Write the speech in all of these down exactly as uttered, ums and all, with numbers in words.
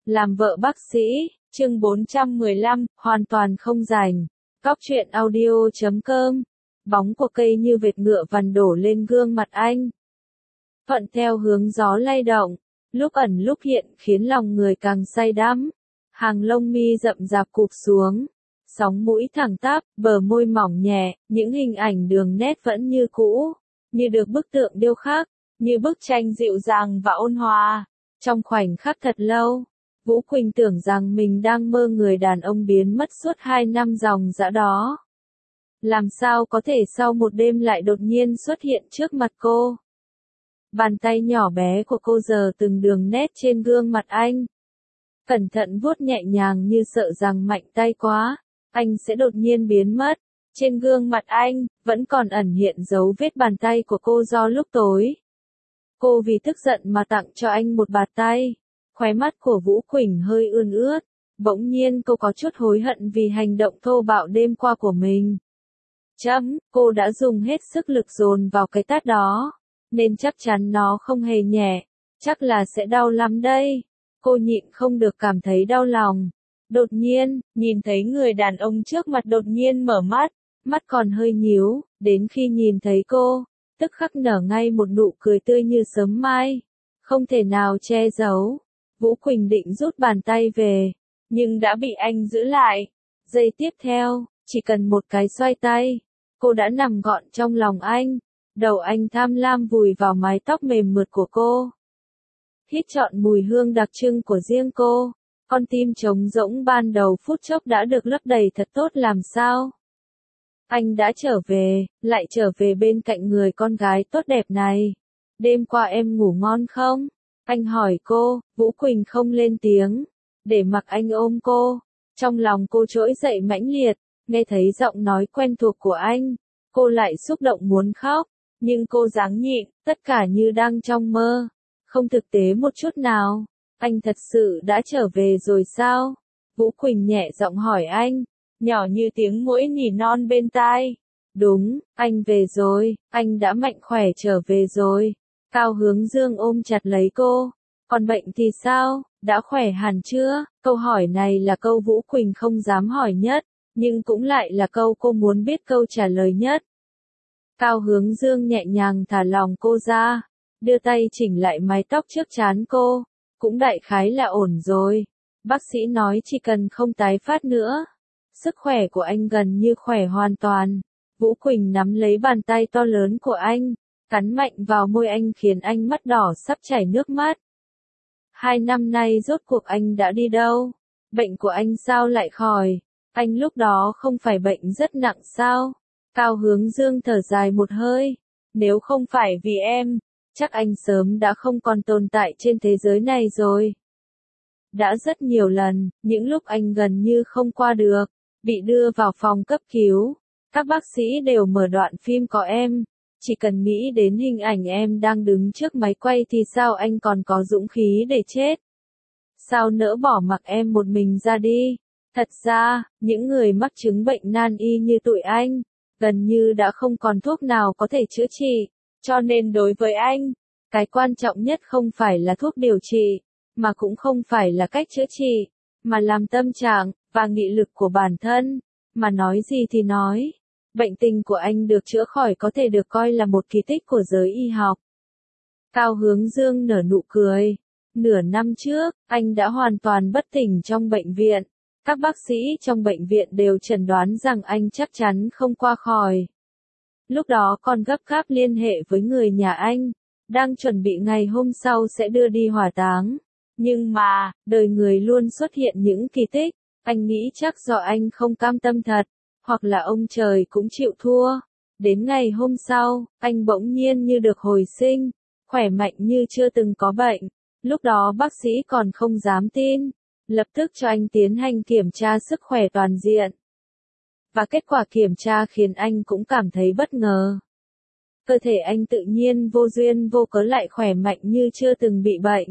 Làm vợ bác sĩ, chương bốn trăm mười lăm, hoàn toàn không rảnh. Cóc truyện audio chấm com. Bóng của cây như vệt ngựa vằn đổ lên gương mặt anh. Thuận theo hướng gió lay động, lúc ẩn lúc hiện khiến lòng người càng say đắm. Hàng lông mi rậm rạp cụp xuống, sóng mũi thẳng tắp, bờ môi mỏng nhẹ, những hình ảnh đường nét vẫn như cũ, như được bức tượng điêu khắc, như bức tranh dịu dàng và ôn hòa. Trong khoảnh khắc thật lâu, Vũ Quỳnh tưởng rằng mình đang mơ người đàn ông biến mất suốt hai năm dòng dã đó. Làm sao có thể sau một đêm lại đột nhiên xuất hiện trước mặt cô? Bàn tay nhỏ bé của cô giờ từng đường nét trên gương mặt anh. Cẩn thận vuốt nhẹ nhàng như sợ rằng mạnh tay quá, anh sẽ đột nhiên biến mất. Trên gương mặt anh, vẫn còn ẩn hiện dấu vết bàn tay của cô do lúc tối. Cô vì tức giận mà tặng cho anh một bạt tay. Khóe mắt của Vũ Quỳnh hơi ươn ướt. Bỗng nhiên cô có chút hối hận vì hành động thô bạo đêm qua của mình. Chấm, cô đã dùng hết sức lực dồn vào cái tát đó. Nên chắc chắn nó không hề nhẹ. Chắc là sẽ đau lắm đây. Cô nhịn không được cảm thấy đau lòng. Đột nhiên, nhìn thấy người đàn ông trước mặt đột nhiên mở mắt. Mắt còn hơi nhíu, đến khi nhìn thấy cô, tức khắc nở ngay một nụ cười tươi như sớm mai. Không thể nào che giấu. Vũ Quỳnh định rút bàn tay về, nhưng đã bị anh giữ lại. Giây tiếp theo, chỉ cần một cái xoay tay, cô đã nằm gọn trong lòng anh. Đầu anh tham lam vùi vào mái tóc mềm mượt của cô. Hít trọn mùi hương đặc trưng của riêng cô, con tim trống rỗng ban đầu phút chốc đã được lấp đầy thật tốt làm sao. Anh đã trở về, lại trở về bên cạnh người con gái tốt đẹp này. Đêm qua em ngủ ngon không? Anh hỏi cô. Vũ Quỳnh không lên tiếng, để mặc anh ôm cô. Trong lòng cô trỗi dậy mãnh liệt, nghe thấy giọng nói quen thuộc của anh. Cô lại xúc động muốn khóc, nhưng cô ráng nhịn, tất cả như đang trong mơ. Không thực tế một chút nào. Anh thật sự đã trở về rồi sao? Vũ Quỳnh nhẹ giọng hỏi anh, nhỏ như tiếng muỗi nỉ non bên tai. Đúng, anh về rồi, anh đã mạnh khỏe trở về rồi. Cao Hướng Dương ôm chặt lấy cô. Còn bệnh thì sao, đã khỏe hẳn chưa? Câu hỏi này là câu Vũ Quỳnh không dám hỏi nhất, nhưng cũng lại là câu cô muốn biết câu trả lời nhất. Cao Hướng Dương nhẹ nhàng thả lòng cô ra, đưa tay chỉnh lại mái tóc trước trán cô. Cũng đại khái là ổn rồi. Bác sĩ nói chỉ cần không tái phát nữa. Sức khỏe của anh gần như khỏe hoàn toàn. Vũ Quỳnh nắm lấy bàn tay to lớn của anh, cắn mạnh vào môi anh khiến anh mắt đỏ sắp chảy nước mắt. Hai năm nay rốt cuộc anh đã đi đâu? Bệnh của anh sao lại khỏi? Anh lúc đó không phải bệnh rất nặng sao? Cao Hướng Dương thở dài một hơi. Nếu không phải vì em, chắc anh sớm đã không còn tồn tại trên thế giới này rồi. Đã rất nhiều lần, những lúc anh gần như không qua được, bị đưa vào phòng cấp cứu, các bác sĩ đều mở đoạn phim có em. Chỉ cần nghĩ đến hình ảnh em đang đứng trước máy quay thì sao anh còn có dũng khí để chết? Sao nỡ bỏ mặc em một mình ra đi? Thật ra, những người mắc chứng bệnh nan y như tụi anh, gần như đã không còn thuốc nào có thể chữa trị. Cho nên đối với anh, cái quan trọng nhất không phải là thuốc điều trị, mà cũng không phải là cách chữa trị, mà làm tâm trạng, và nghị lực của bản thân. Mà nói gì thì nói, bệnh tình của anh được chữa khỏi có thể được coi là một kỳ tích của giới y học. Cao Hướng Dương nở nụ cười. Nửa năm trước, anh đã hoàn toàn bất tỉnh trong bệnh viện. Các bác sĩ trong bệnh viện đều chẩn đoán rằng anh chắc chắn không qua khỏi. Lúc đó còn gấp gáp liên hệ với người nhà anh, đang chuẩn bị ngày hôm sau sẽ đưa đi hỏa táng. Nhưng mà, đời người luôn xuất hiện những kỳ tích. Anh nghĩ chắc do anh không cam tâm thật, hoặc là ông trời cũng chịu thua. Đến ngày hôm sau, anh bỗng nhiên như được hồi sinh, khỏe mạnh như chưa từng có bệnh. Lúc đó bác sĩ còn không dám tin, lập tức cho anh tiến hành kiểm tra sức khỏe toàn diện. Và kết quả kiểm tra khiến anh cũng cảm thấy bất ngờ. Cơ thể anh tự nhiên vô duyên vô cớ lại khỏe mạnh như chưa từng bị bệnh.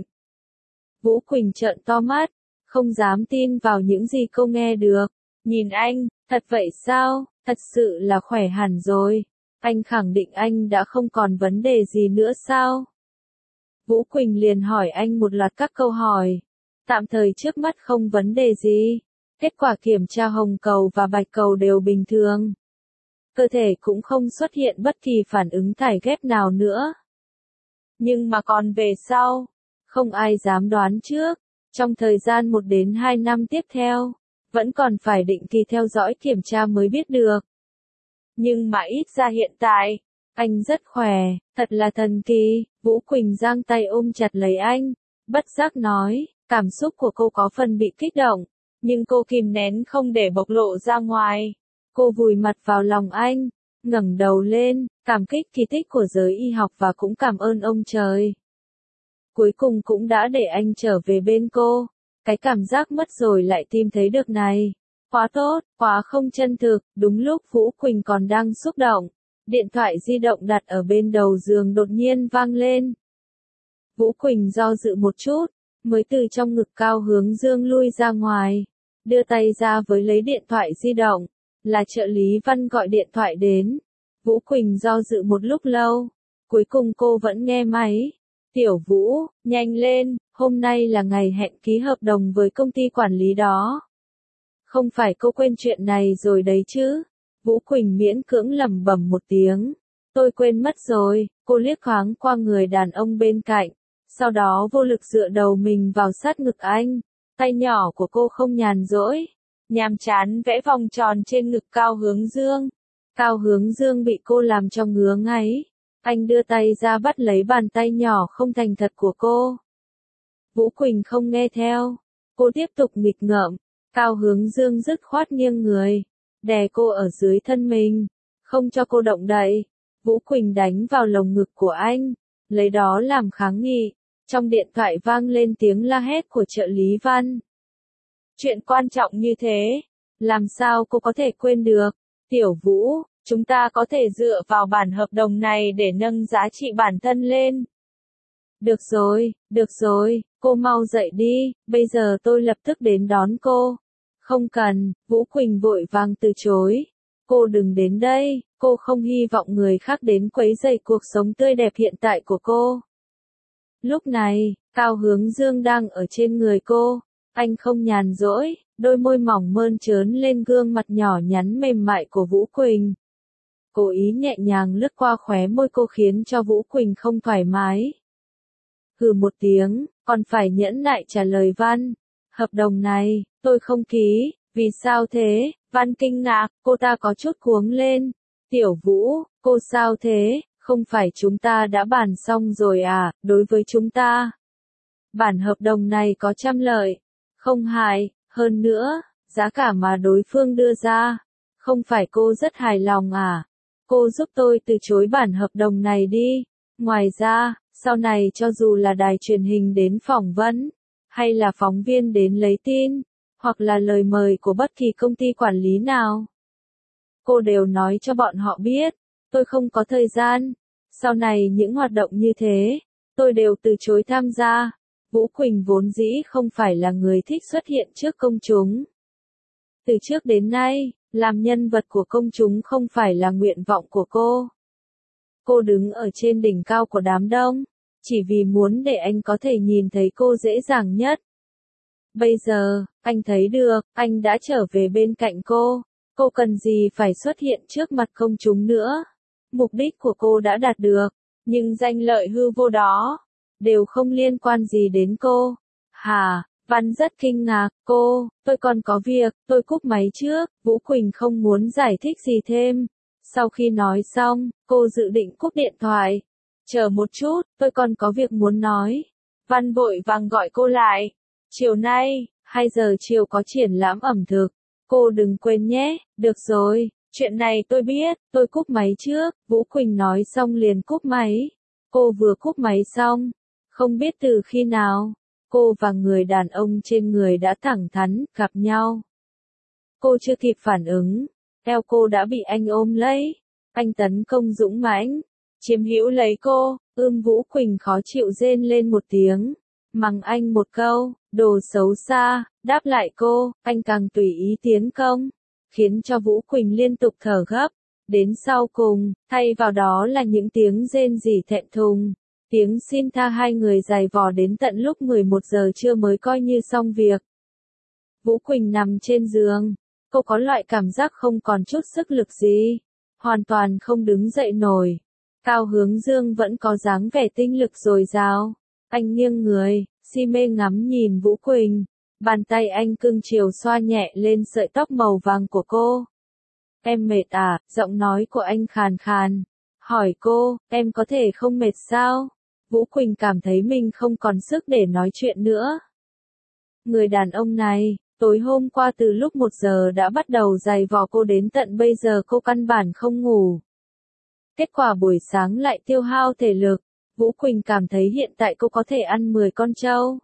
Vũ Quỳnh trợn to mắt, không dám tin vào những gì cô nghe được. Nhìn anh, thật vậy sao, thật sự là khỏe hẳn rồi. Anh khẳng định anh đã không còn vấn đề gì nữa sao? Vũ Quỳnh liền hỏi anh một loạt các câu hỏi. Tạm thời trước mắt không vấn đề gì. Kết quả kiểm tra hồng cầu và bạch cầu đều bình thường. Cơ thể cũng không xuất hiện bất kỳ phản ứng thải ghép nào nữa. Nhưng mà còn về sau, không ai dám đoán trước. Trong thời gian một đến hai năm tiếp theo, vẫn còn phải định kỳ theo dõi kiểm tra mới biết được. Nhưng mà ít ra hiện tại, anh rất khỏe, thật là thần kỳ. Vũ Quỳnh giang tay ôm chặt lấy anh, bất giác nói, cảm xúc của cô có phần bị kích động, nhưng cô kìm nén không để bộc lộ ra ngoài. Cô vùi mặt vào lòng anh, ngẩng đầu lên, cảm kích kỳ tích của giới y học và cũng cảm ơn ông trời. Cuối cùng cũng đã để anh trở về bên cô. Cái cảm giác mất rồi lại tìm thấy được này. Quá tốt, quá không chân thực. Đúng lúc Vũ Quỳnh còn đang xúc động, điện thoại di động đặt ở bên đầu giường đột nhiên vang lên. Vũ Quỳnh do dự một chút, mới từ trong ngực Cao Hướng Dương lui ra ngoài, đưa tay ra với lấy điện thoại di động. Là trợ lý Văn gọi điện thoại đến. Vũ Quỳnh do dự một lúc lâu, cuối cùng cô vẫn nghe máy. Tiểu Vũ, nhanh lên, hôm nay là ngày hẹn ký hợp đồng với công ty quản lý đó. Không phải cô quên chuyện này rồi đấy chứ? Vũ Quỳnh miễn cưỡng lẩm bẩm một tiếng. Tôi quên mất rồi. Cô liếc thoáng qua người đàn ông bên cạnh, sau đó vô lực dựa đầu mình vào sát ngực anh. Tay nhỏ của cô không nhàn rỗi, nhàm chán vẽ vòng tròn trên ngực Cao Hướng Dương. Cao Hướng Dương bị cô làm cho ngứa ngáy. Anh đưa tay ra bắt lấy bàn tay nhỏ không thành thật của cô. Vũ Quỳnh không nghe theo. Cô tiếp tục nghịch ngợm. Cao Hướng Dương dứt khoát nghiêng người, đè cô ở dưới thân mình, không cho cô động đậy. Vũ Quỳnh đánh vào lồng ngực của anh, lấy đó làm kháng nghị. Trong điện thoại vang lên tiếng la hét của trợ lý Văn. Chuyện quan trọng như thế, làm sao cô có thể quên được? Tiểu Vũ, chúng ta có thể dựa vào bản hợp đồng này để nâng giá trị bản thân lên. Được rồi, được rồi, cô mau dậy đi, bây giờ tôi lập tức đến đón cô. Không cần, Vũ Quỳnh vội vàng từ chối. Cô đừng đến đây, cô không hy vọng người khác đến quấy rầy cuộc sống tươi đẹp hiện tại của cô. Lúc này, Cao Hướng Dương đang ở trên người cô. Anh không nhàn rỗi, đôi môi mỏng mơn trớn lên gương mặt nhỏ nhắn mềm mại của Vũ Quỳnh. Cố ý nhẹ nhàng lướt qua khóe môi cô khiến cho Vũ Quỳnh không thoải mái. Hừ một tiếng, còn phải nhẫn nại trả lời Văn. Hợp đồng này, tôi không ký, vì sao thế? Văn kinh ngạc, cô ta có chút cuống lên. Tiểu Vũ, cô sao thế? Không phải chúng ta đã bàn xong rồi à? Đối với chúng ta, bản hợp đồng này có trăm lợi, không hại. Hơn nữa, giá cả mà đối phương đưa ra, không phải cô rất hài lòng à? Cô giúp tôi từ chối bản hợp đồng này đi. Ngoài ra, sau này cho dù là đài truyền hình đến phỏng vấn, hay là phóng viên đến lấy tin, hoặc là lời mời của bất kỳ công ty quản lý nào, cô đều nói cho bọn họ biết, tôi không có thời gian. Sau này những hoạt động như thế, tôi đều từ chối tham gia. Vũ Quỳnh vốn dĩ không phải là người thích xuất hiện trước công chúng. Từ trước đến nay, làm nhân vật của công chúng không phải là nguyện vọng của cô. Cô đứng ở trên đỉnh cao của đám đông, chỉ vì muốn để anh có thể nhìn thấy cô dễ dàng nhất. Bây giờ, anh thấy được, anh đã trở về bên cạnh cô. Cô cần gì phải xuất hiện trước mặt công chúng nữa. Mục đích của cô đã đạt được, nhưng danh lợi hư vô đó, đều không liên quan gì đến cô. Hả? Văn rất kinh ngạc. Cô, tôi còn có việc, tôi cúp máy trước. Vũ Quỳnh không muốn giải thích gì thêm. Sau khi nói xong, cô dự định cúp điện thoại. Chờ một chút, tôi còn có việc muốn nói. Văn vội vàng gọi cô lại. Chiều nay, hai giờ chiều có triển lãm ẩm thực. Cô đừng quên nhé. Được rồi, chuyện này tôi biết, tôi cúp máy trước. Vũ Quỳnh nói xong liền cúp máy. Cô vừa cúp máy xong, không biết từ khi nào, cô và người đàn ông trên người đã thẳng thắn gặp nhau. Cô chưa kịp phản ứng, eo cô đã bị anh ôm lấy. Anh tấn công dũng mãnh, chiếm hữu lấy cô. Ưm Vũ Quỳnh khó chịu rên lên một tiếng, mắng anh một câu, đồ xấu xa. Đáp lại cô, anh càng tùy ý tiến công, khiến cho Vũ Quỳnh liên tục thở gấp. Đến sau cùng, thay vào đó là những tiếng rên rỉ thẹn thùng. Tiếng xin tha hai người giày vò đến tận lúc mười một giờ trưa mới coi như xong việc. Vũ Quỳnh nằm trên giường, cô có loại cảm giác không còn chút sức lực gì, hoàn toàn không đứng dậy nổi. Cao Hướng Dương vẫn có dáng vẻ tinh lực dồi dào, anh nghiêng người, si mê ngắm nhìn Vũ Quỳnh, bàn tay anh cưng chiều xoa nhẹ lên sợi tóc màu vàng của cô. Em mệt à? Giọng nói của anh khàn khàn, hỏi cô, em có thể không mệt sao? Vũ Quỳnh cảm thấy mình không còn sức để nói chuyện nữa. Người đàn ông này, tối hôm qua từ lúc một giờ đã bắt đầu giày vò cô đến tận bây giờ cô căn bản không ngủ. Kết quả buổi sáng lại tiêu hao thể lực, Vũ Quỳnh cảm thấy hiện tại cô có thể ăn mười con trâu.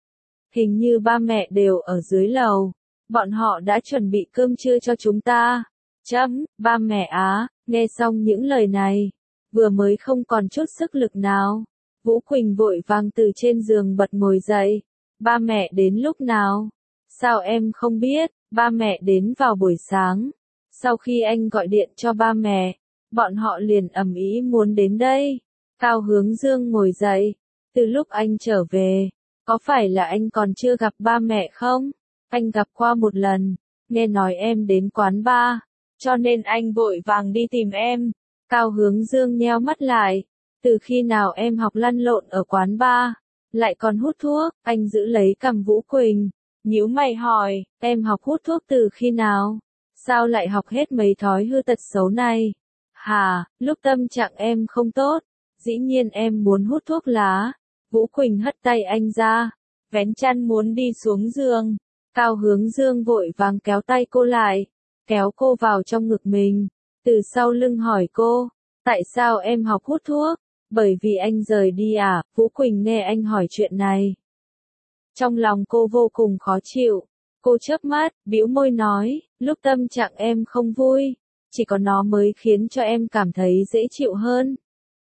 Hình như ba mẹ đều ở dưới lầu, bọn họ đã chuẩn bị cơm trưa cho chúng ta. Chấm, ba mẹ á, nghe xong những lời này, vừa mới không còn chút sức lực nào. Vũ Quỳnh vội vàng từ trên giường bật ngồi dậy. Ba mẹ đến lúc nào? Sao em không biết? Ba mẹ đến vào buổi sáng. Sau khi anh gọi điện cho ba mẹ, bọn họ liền ầm ĩ muốn đến đây. Cao Hướng Dương ngồi dậy. Từ lúc anh trở về, có phải là anh còn chưa gặp ba mẹ không? Anh gặp qua một lần, nghe nói em đến quán bar, cho nên anh vội vàng đi tìm em. Cao Hướng Dương nheo mắt lại. Từ khi nào em học lăn lộn ở quán bar, lại còn hút thuốc? Anh giữ lấy cằm Vũ Quỳnh, nhíu mày hỏi, em học hút thuốc từ khi nào? Sao lại học hết mấy thói hư tật xấu này? Hà, lúc tâm trạng em không tốt, dĩ nhiên em muốn hút thuốc lá. Vũ Quỳnh hất tay anh ra, vén chăn muốn đi xuống giường. Cao Hướng Dương vội vàng kéo tay cô lại, kéo cô vào trong ngực mình, từ sau lưng hỏi cô, tại sao em học hút thuốc? Bởi vì anh rời đi à? Vũ Quỳnh nghe anh hỏi chuyện này, trong lòng cô vô cùng khó chịu. Cô chớp mắt, bĩu môi nói, lúc tâm trạng em không vui, chỉ có nó mới khiến cho em cảm thấy dễ chịu hơn.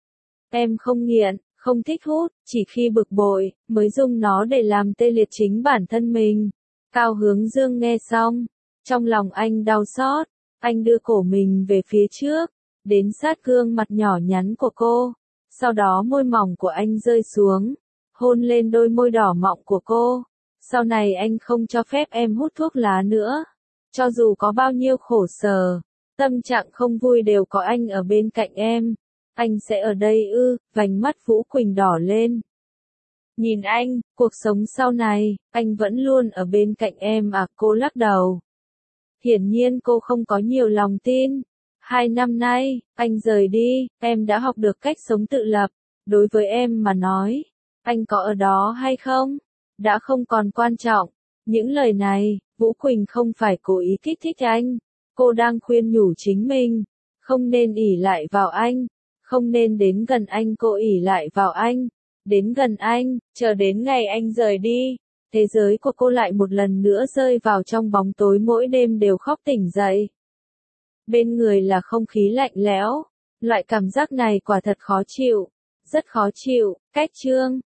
Em không nghiện, không thích hút, chỉ khi bực bội, mới dùng nó để làm tê liệt chính bản thân mình. Cao Hướng Dương nghe xong, trong lòng anh đau xót, anh đưa cổ mình về phía trước, đến sát gương mặt nhỏ nhắn của cô. Sau đó môi mỏng của anh rơi xuống, hôn lên đôi môi đỏ mọng của cô. Sau này anh không cho phép em hút thuốc lá nữa. Cho dù có bao nhiêu khổ sở, tâm trạng không vui đều có anh ở bên cạnh em. Anh sẽ ở đây ư? Vành mắt Vũ Quỳnh đỏ lên. Nhìn anh, cuộc sống sau này, anh vẫn luôn ở bên cạnh em à? Cô lắc đầu. Hiển nhiên cô không có nhiều lòng tin. Hai năm nay, anh rời đi, em đã học được cách sống tự lập. Đối với em mà nói, anh có ở đó hay không, đã không còn quan trọng. Những lời này, Vũ Quỳnh không phải cố ý kích thích anh. Cô đang khuyên nhủ chính mình, không nên ỷ lại vào anh, không nên đến gần anh. Cô ỷ lại vào anh, đến gần anh, chờ đến ngày anh rời đi. Thế giới của cô lại một lần nữa rơi vào trong bóng tối, mỗi đêm đều khóc tỉnh dậy. Bên người là không khí lạnh lẽo, loại cảm giác này quả thật khó chịu, rất khó chịu. Cách chương